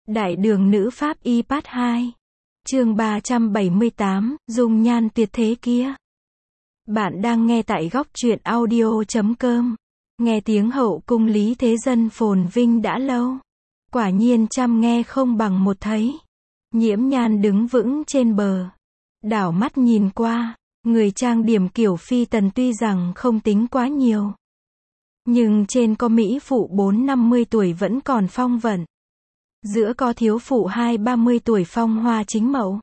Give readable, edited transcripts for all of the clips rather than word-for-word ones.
Đại đường nữ pháp y part 2. Chương 378, dung nhan tuyệt thế kia. Bạn đang nghe tại góc truyện audio.com. Nghe tiếng hậu cung Lý Thế Dân phồn vinh đã lâu. Quả nhiên trăm nghe không bằng một thấy. Nhiễm Nhan đứng vững trên bờ. Đảo mắt nhìn qua, người trang điểm kiểu phi tần tuy rằng không tính quá nhiều. Nhưng trên có mỹ phụ 4-50 tuổi vẫn còn phong vận. Giữa có thiếu phụ 20-30 tuổi phong hoa chính mẫu.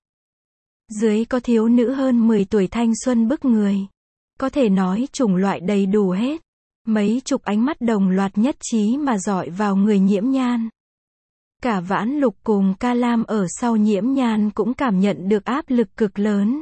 Dưới có thiếu nữ hơn 10 tuổi thanh xuân bức người. Có thể nói chủng loại đầy đủ hết. Mấy chục ánh mắt đồng loạt nhất trí mà dọi vào người Nhiễm Nhan. Cả Vãn Lục cùng Ca Lam ở sau Nhiễm Nhan cũng cảm nhận được áp lực cực lớn.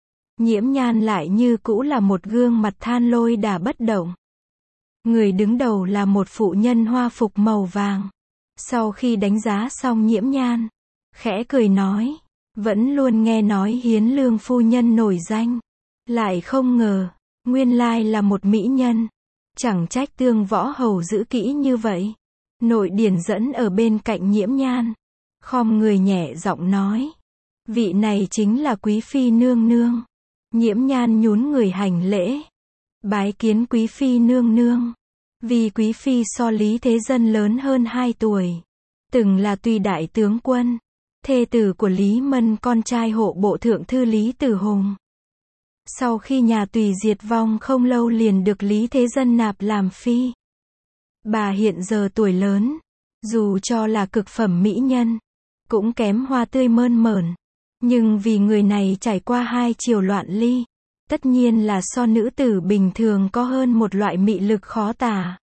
Nhiễm Nhan lại như cũ là một gương mặt than lôi đả bất động. Người đứng đầu là một phụ nhân hoa phục màu vàng. Sau khi đánh giá xong Nhiễm Nhan, khẽ cười nói, vẫn luôn nghe nói Hiến Lương phu nhân nổi danh, lại không ngờ, nguyên lai là một mỹ nhân. Chẳng trách Tương Võ Hầu giữ kỹ như vậy. Nội Điển dẫn ở bên cạnh Nhiễm Nhan, khom người nhẹ giọng nói, vị này chính là quý phi nương nương. Nhiễm Nhan nhún người hành lễ, bái kiến quý phi nương nương. Vì quý phi so Lý Thế Dân lớn hơn 2 tuổi, từng là tùy đại tướng quân, thê tử của Lý Mân, con trai hộ bộ thượng thư Lý Tử Hùng. Sau khi nhà Tùy diệt vong không lâu liền được Lý Thế Dân nạp làm phi. Bà hiện giờ tuổi lớn, dù cho là cực phẩm mỹ nhân, cũng kém hoa tươi mơn mởn. Nhưng vì người này trải qua 2 triều loạn ly, tất nhiên là so nữ tử bình thường có hơn một loại mị lực khó tả.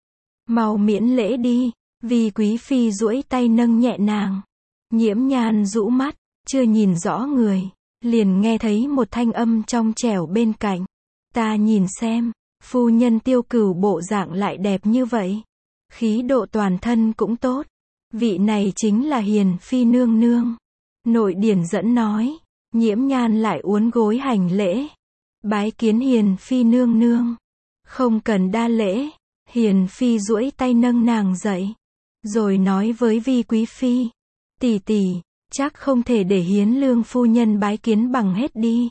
Mau miễn lễ đi, vì quý phi duỗi tay nâng nhẹ nàng. Nhiễm Nhan rũ mắt, chưa nhìn rõ người, liền nghe thấy một thanh âm trong trẻo bên cạnh. Ta nhìn xem, phu nhân Tiêu Cửu bộ dạng lại đẹp như vậy. Khí độ toàn thân cũng tốt. Vị này chính là Hiền phi nương nương. Nội Điển dẫn nói. Nhiễm Nhan lại uốn gối hành lễ. Bái kiến Hiền phi nương nương. Không cần đa lễ. Hiền phi duỗi tay nâng nàng dậy. Rồi nói với vi quý phi. Tỷ tỷ, chắc không thể để Hiến Lương phu nhân bái kiến bằng hết đi.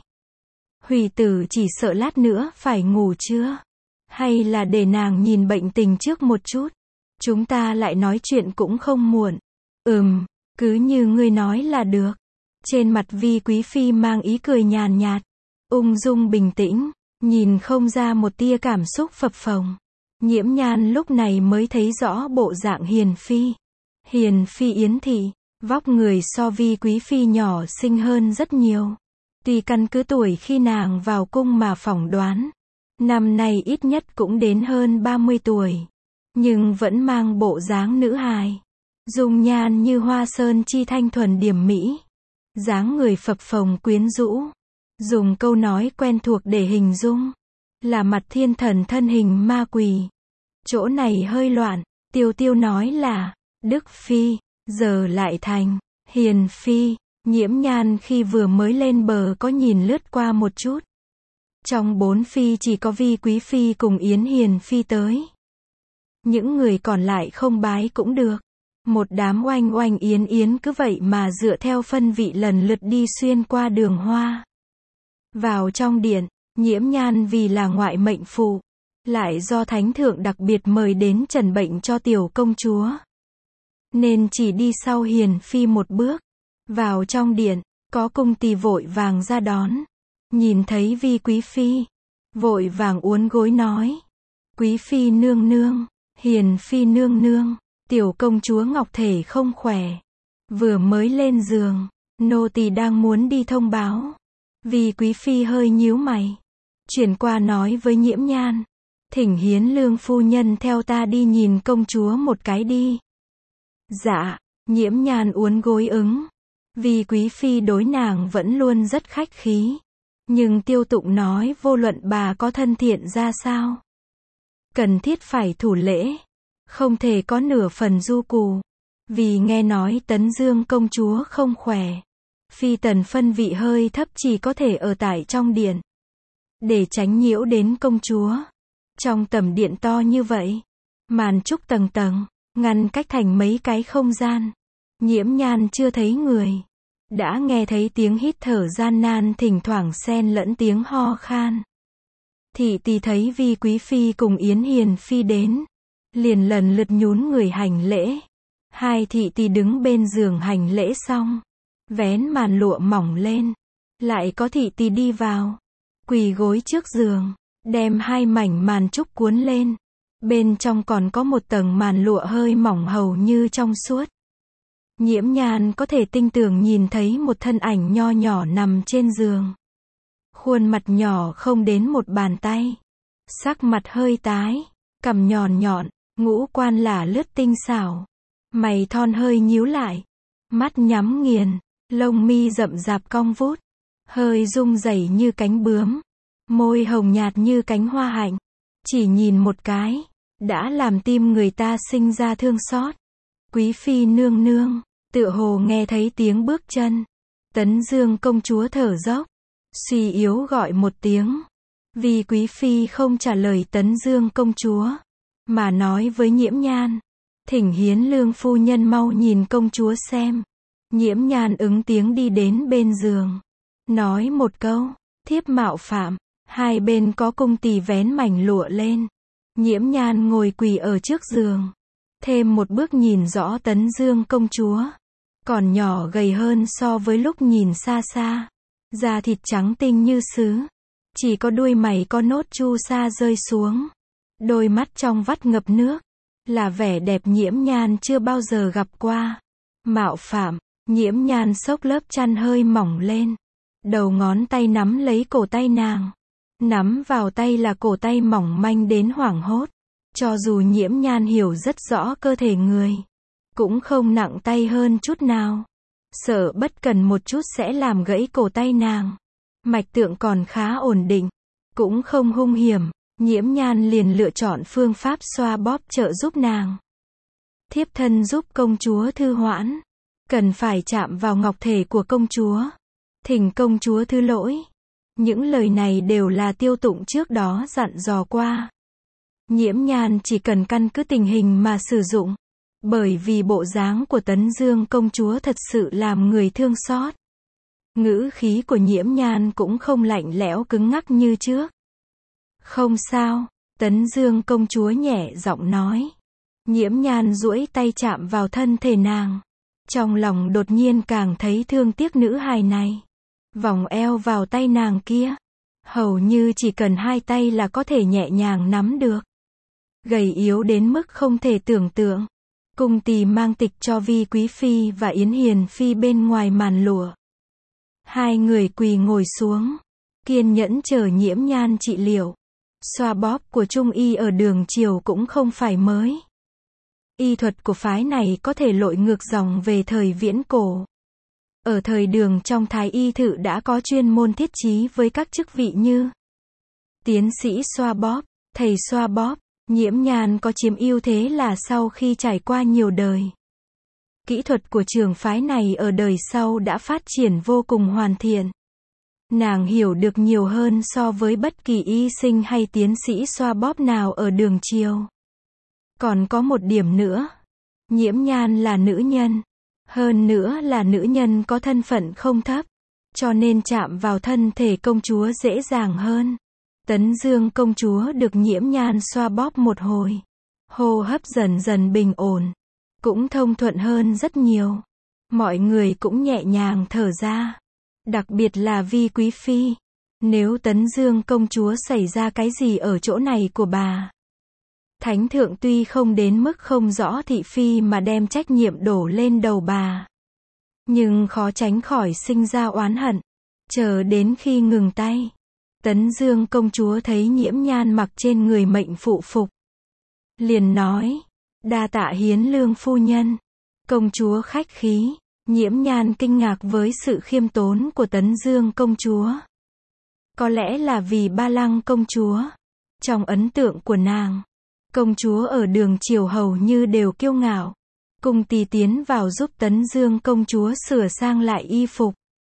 Hủy tử chỉ sợ lát nữa phải ngủ chưa? Hay là để nàng nhìn bệnh tình trước một chút? Chúng ta lại nói chuyện cũng không muộn. Cứ như ngươi nói là được. Trên mặt vi quý phi mang ý cười nhàn nhạt, ung dung bình tĩnh, nhìn không ra một tia cảm xúc phập phồng. Nhiễm Nhan lúc này mới thấy rõ bộ dạng Hiền phi. Hiền phi Yến thị, vóc người so vi quý phi nhỏ xinh hơn rất nhiều. Tuy căn cứ tuổi khi nàng vào cung mà phỏng đoán, năm nay ít nhất cũng đến hơn 30 tuổi. Nhưng vẫn mang bộ dáng nữ hài. Dung nhan như hoa sơn chi thanh thuần điểm mỹ. Dáng người phập phồng quyến rũ. Dùng câu nói quen thuộc để hình dung. Là mặt thiên thần thân hình ma quỷ. Chỗ này hơi loạn. Tiêu Tiêu nói là Đức Phi, giờ lại thành Hiền Phi. Nhiễm Nhan khi vừa mới lên bờ có nhìn lướt qua một chút. Trong 4 phi chỉ có vi quý phi cùng Yến Hiền Phi tới. Những người còn lại không bái cũng được. Một đám oanh oanh yến yến cứ vậy mà dựa theo phân vị lần lượt đi xuyên qua đường hoa. Vào trong điện, Nhiễm Nhan vì là ngoại mệnh phụ, lại do thánh thượng đặc biệt mời đến trần bệnh cho tiểu công chúa, nên chỉ đi sau Hiền Phi một bước. Vào trong điện, có cung tỳ vội vàng ra đón. Nhìn thấy vi quý phi, vội vàng uốn gối nói, quý phi nương nương, Hiền phi nương nương, tiểu công chúa Ngọc thể không khỏe, vừa mới lên giường, nô tỳ đang muốn đi thông báo. Vi quý phi hơi nhíu mày, chuyển qua nói với Nhiễm Nhan, thỉnh Hiến Lương phu nhân theo ta đi nhìn công chúa một cái đi. Dạ. Nhiễm Nhan uốn gối ứng. Vi quý phi đối nàng vẫn luôn rất khách khí, nhưng Tiêu Tụng nói vô luận bà có thân thiện ra sao, cần thiết phải thủ lễ, không thể có nửa phần du cù. Vì nghe nói Tấn Dương công chúa không khỏe, phi tần phân vị hơi thấp chỉ có thể ở tại trong điện, để tránh nhiễu đến công chúa. Trong tầm điện to như vậy, màn trúc tầng tầng, ngăn cách thành mấy cái không gian. Nhiễm Nhan chưa thấy người, đã nghe thấy tiếng hít thở gian nan thỉnh thoảng xen lẫn tiếng ho khan. Thị tỳ thấy Vi Quý Phi cùng Yến Hiền Phi đến, liền lần lượt nhún người hành lễ. Hai thị tỳ đứng bên giường hành lễ xong, vén màn lụa mỏng lên. Lại có thị tỳ đi vào, quỳ gối trước giường, đem hai mảnh màn trúc cuốn lên. Bên trong còn có một tầng màn lụa hơi mỏng hầu như trong suốt. Nhiễm Nhan có thể tinh tường nhìn thấy một thân ảnh nho nhỏ nằm trên giường. Khuôn mặt nhỏ không đến một bàn tay. Sắc mặt hơi tái, cằm nhọn nhọn, ngũ quan lả lướt tinh xảo. Mày thon hơi nhíu lại, mắt nhắm nghiền, lông mi rậm rạp cong vút, hơi rung rẩy như cánh bướm, môi hồng nhạt như cánh hoa hạnh. Chỉ nhìn một cái, đã làm tim người ta sinh ra thương xót. Quý Phi nương nương, tựa hồ nghe thấy tiếng bước chân. Tấn Dương công chúa thở dốc, suy yếu gọi một tiếng. Vì Quý Phi không trả lời Tấn Dương công chúa, mà nói với Nhiễm Nhan, thỉnh Hiến Lương phu nhân mau nhìn công chúa xem. Nhiễm Nhan ứng tiếng đi đến bên giường, nói một câu, thiếp mạo phạm. Hai bên có cung tỳ vén mảnh lụa lên. Nhiễm Nhan ngồi quỳ ở trước giường, thêm một bước nhìn rõ Tấn Dương công chúa, còn nhỏ gầy hơn so với lúc nhìn xa xa. Da thịt trắng tinh như sứ, chỉ có đuôi mày có nốt chu sa rơi xuống. Đôi mắt trong vắt ngập nước, là vẻ đẹp Nhiễm Nhan chưa bao giờ gặp qua. Mạo phạm, Nhiễm Nhan xốc lớp chăn hơi mỏng lên, đầu ngón tay nắm lấy cổ tay nàng. Nắm vào tay là cổ tay mỏng manh đến hoảng hốt. Cho dù Nhiễm Nhan hiểu rất rõ cơ thể người, cũng không nặng tay hơn chút nào. Sợ bất cần một chút sẽ làm gãy cổ tay nàng. Mạch tượng còn khá ổn định, cũng không hung hiểm. Nhiễm Nhan liền lựa chọn phương pháp xoa bóp trợ giúp nàng. Thiếp thân giúp công chúa thư hoãn, cần phải chạm vào ngọc thể của công chúa. Thỉnh công chúa thứ lỗi. Những lời này đều là Tiêu Tụng trước đó dặn dò qua. Nhiễm Nhan chỉ cần căn cứ tình hình mà sử dụng. Bởi vì bộ dáng của Tấn Dương công chúa thật sự làm người thương xót. Ngữ khí của Nhiễm Nhan cũng không lạnh lẽo cứng ngắc như trước. Không sao, Tấn Dương công chúa nhẹ giọng nói. Nhiễm Nhan duỗi tay chạm vào thân thể nàng. Trong lòng đột nhiên càng thấy thương tiếc nữ hài này. Vòng eo vào tay nàng kia, hầu như chỉ cần hai tay là có thể nhẹ nhàng nắm được. Gầy yếu đến mức không thể tưởng tượng. Cung tỳ mang tịch cho Vi Quý Phi và Yến Hiền Phi bên ngoài màn lụa. Hai người quỳ ngồi xuống, kiên nhẫn chờ Nhiễm Nhan trị liệu. Xoa bóp của Trung y ở Đường Triều cũng không phải mới. Y thuật của phái này có thể lội ngược dòng về thời viễn cổ. Ở thời Đường trong Thái y thự đã có chuyên môn thiết trí với các chức vị như tiến sĩ xoa bóp, thầy xoa bóp. Nhiễm Nhan có chiếm ưu thế là sau khi trải qua nhiều đời. Kỹ thuật của trường phái này ở đời sau đã phát triển vô cùng hoàn thiện. Nàng hiểu được nhiều hơn so với bất kỳ y sinh hay tiến sĩ xoa bóp nào ở Đường Triều. Còn có một điểm nữa. Nhiễm Nhan là nữ nhân. Hơn nữa là nữ nhân có thân phận không thấp. Cho nên chạm vào thân thể công chúa dễ dàng hơn. Tấn Dương công chúa được Nhiễm Nhan xoa bóp một hồi. Hô hấp dần dần bình ổn. Cũng thông thuận hơn rất nhiều. Mọi người cũng nhẹ nhàng thở ra. Đặc biệt là Vi Quý Phi. Nếu Tấn Dương công chúa xảy ra cái gì ở chỗ này của bà, Thánh thượng tuy không đến mức không rõ thị phi mà đem trách nhiệm đổ lên đầu bà, nhưng khó tránh khỏi sinh ra oán hận. Chờ đến khi ngừng tay, Tấn Dương công chúa thấy Nhiễm Nhan mặc trên người mệnh phụ phục, liền nói, đa tạ Hiến Lương phu nhân. Công chúa khách khí. Nhiễm Nhan kinh ngạc với sự khiêm tốn của Tấn Dương công chúa. Có lẽ là vì Ba Lăng công chúa. Trong ấn tượng của nàng, công chúa ở Đường Triều hầu như đều kiêu ngạo. Cung tỳ tiến vào giúp Tấn Dương công chúa sửa sang lại y phục,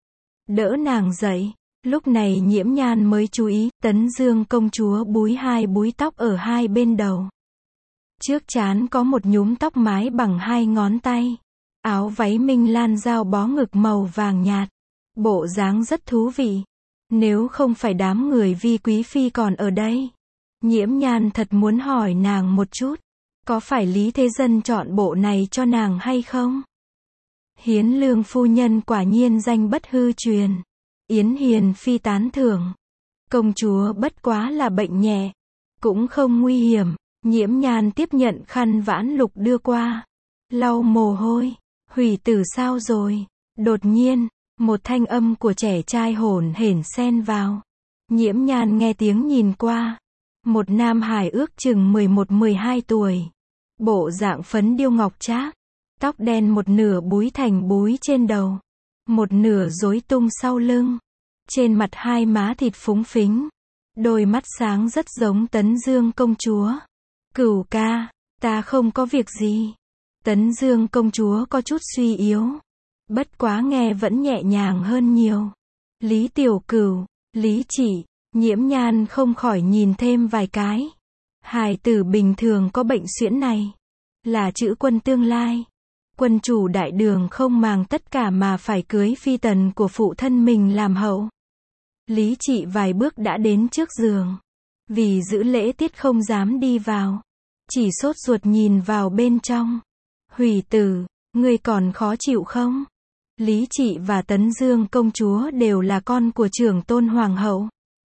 đỡ nàng dậy. Lúc này Nhiễm Nhan mới chú ý, Tấn Dương công chúa búi hai búi tóc ở hai bên đầu. Trước trán có một nhúm tóc mái bằng hai ngón tay. áo váy minh lan dao bó ngực màu vàng nhạt. Bộ dáng rất thú vị. Nếu không phải đám người Vi quý phi còn ở đây, Nhiễm Nhan thật muốn hỏi nàng một chút, có phải Lý Thế Dân chọn bộ này cho nàng hay không? Hiến Lương phu nhân quả nhiên danh bất hư truyền. Yến Hiền phi tán thưởng. Công chúa bất quá là bệnh nhẹ, cũng không nguy hiểm. Nhiễm Nhan tiếp nhận khăn vãn lục đưa qua, lau mồ hôi. Hủy Tử sao rồi? Đột nhiên, một thanh âm của trẻ trai hổn hển xen vào. Nhiễm Nhan nghe tiếng nhìn qua. Một nam hài ước chừng 11-12 tuổi. Bộ dạng phấn điêu ngọc trác. Tóc đen một nửa búi thành búi trên đầu, một nửa rối tung sau lưng. Trên mặt hai má thịt phúng phính. Đôi mắt sáng rất giống Tấn Dương công chúa. Cửu ca, ta không có việc gì. Tấn Dương công chúa có chút suy yếu. Bất quá nghe vẫn nhẹ nhàng hơn nhiều. Lý Tiểu Cửu, Lý Chỉ, Nhiễm Nhan không khỏi nhìn thêm vài cái. Hài tử bình thường có bệnh suyễn này, là chữ quân tương lai. Quân chủ đại đường không màng tất cả mà phải cưới phi tần của phụ thân mình làm hậu. Lý Trị vài bước đã đến trước giường. Vì giữ lễ tiết không dám đi vào. Chỉ sốt ruột nhìn vào bên trong. Hủy Tử, ngươi còn khó chịu không? Lý Trị và Tấn Dương công chúa đều là con của trưởng tôn hoàng hậu.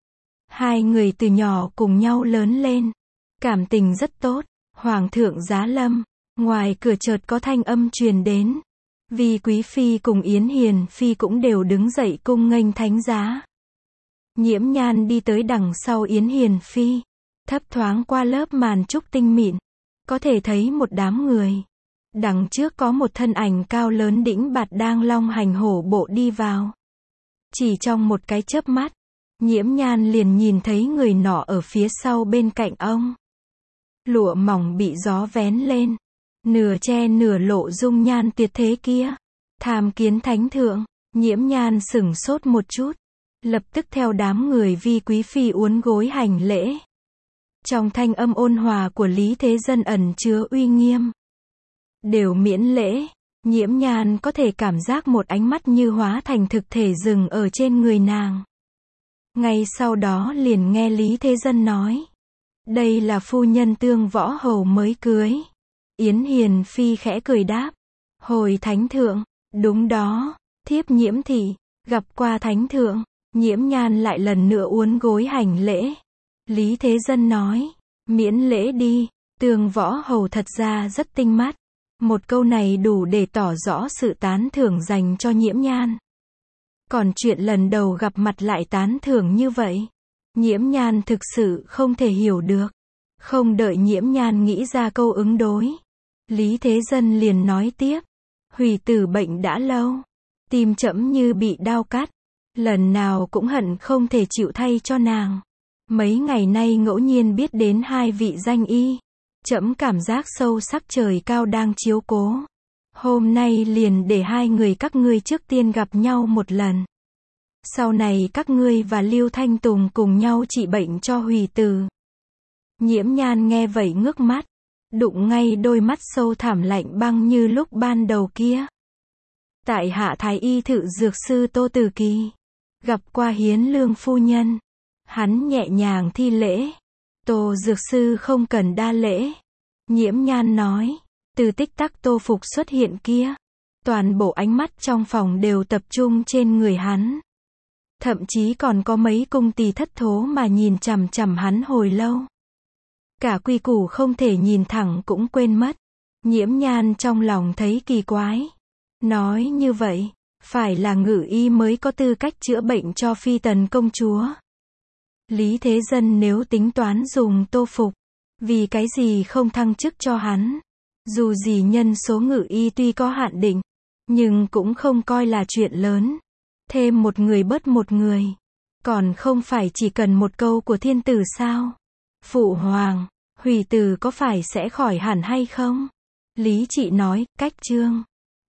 Hai người từ nhỏ cùng nhau lớn lên. Cảm tình rất tốt. Hoàng thượng giá lâm. Ngoài cửa chợt có thanh âm truyền đến. Vi quý phi cùng Yến Hiền phi cũng đều đứng dậy cung nghênh thánh giá. Nhiễm Nhan đi tới đằng sau Yến Hiền phi, thấp thoáng qua lớp màn trúc tinh mịn, có thể thấy một đám người. Đằng trước có một thân ảnh cao lớn đĩnh bạt đang long hành hổ bộ đi vào. Chỉ trong một cái chớp mắt, Nhiễm Nhan liền nhìn thấy người nọ ở phía sau bên cạnh ông. Lụa mỏng bị gió vén lên, nửa che nửa lộ dung nhan tuyệt thế kia. Tham kiến thánh thượng. Nhiễm Nhan sửng sốt một chút, lập tức theo đám người Vi quý phi uốn gối hành lễ. Trong thanh âm ôn hòa của Lý Thế Dân ẩn chứa uy nghiêm. Đều miễn lễ. Nhiễm Nhan có thể cảm giác một ánh mắt như hóa thành thực thể dừng ở trên người nàng. Ngay sau đó liền nghe Lý Thế Dân nói, đây là phu nhân Tương Võ hầu mới cưới. Yến Hiền phi khẽ cười đáp, hồi thánh thượng, đúng đó, thiếp Nhiễm thị gặp qua thánh thượng. Nhiễm Nhan lại lần nữa uốn gối hành lễ. Lý Thế Dân nói, miễn lễ đi. Tương Võ hầu thật ra rất tinh mắt. Một câu này đủ để tỏ rõ sự tán thưởng dành cho Nhiễm Nhan. Còn chuyện lần đầu gặp mặt lại tán thưởng như vậy, Nhiễm Nhan thực sự không thể hiểu được. Không đợi Nhiễm Nhan nghĩ ra câu ứng đối, Lý Thế Dân liền nói tiếp, Hủy Tử bệnh đã lâu, tim trẫm như bị đao cắt, lần nào cũng hận không thể chịu thay cho nàng. Mấy ngày nay ngẫu nhiên biết đến hai vị danh y, trẫm cảm giác sâu sắc trời cao đang chiếu cố. Hôm nay liền để hai người các ngươi trước tiên gặp nhau một lần. Sau này các ngươi và Lưu Thanh Tùng cùng nhau trị bệnh cho Hủy Tử. Nhiễm Nhan nghe vậy ngước mắt, đụng ngay đôi mắt sâu thẳm lạnh băng như lúc ban đầu kia. Tại hạ thái y thự dược sư Tô Tử Kỳ, gặp qua Hiến Lương phu nhân. Hắn nhẹ nhàng thi lễ. Tô dược sư không cần đa lễ. Nhiễm Nhan nói. Từ tích tắc Tô phục xuất hiện kia, toàn bộ ánh mắt trong phòng đều tập trung trên người hắn. Thậm chí còn có mấy cung tỳ thất thố mà nhìn chằm chằm hắn hồi lâu. Cả quy củ không thể nhìn thẳng cũng quên mất. Nhiễm Nhan trong lòng thấy kỳ quái. Nói như vậy, phải là ngự y mới có tư cách chữa bệnh cho phi tần công chúa. Lý Thế Dân nếu tính toán dùng Tô Phục, vì cái gì không thăng chức cho hắn? Dù gì nhân số ngự y tuy có hạn định, nhưng cũng không coi là chuyện lớn. Thêm một người bớt một người, còn không phải chỉ cần một câu của thiên tử sao? Phụ hoàng, Hủy Tử có phải sẽ khỏi hẳn hay không? Lý Trị nói, cách chương.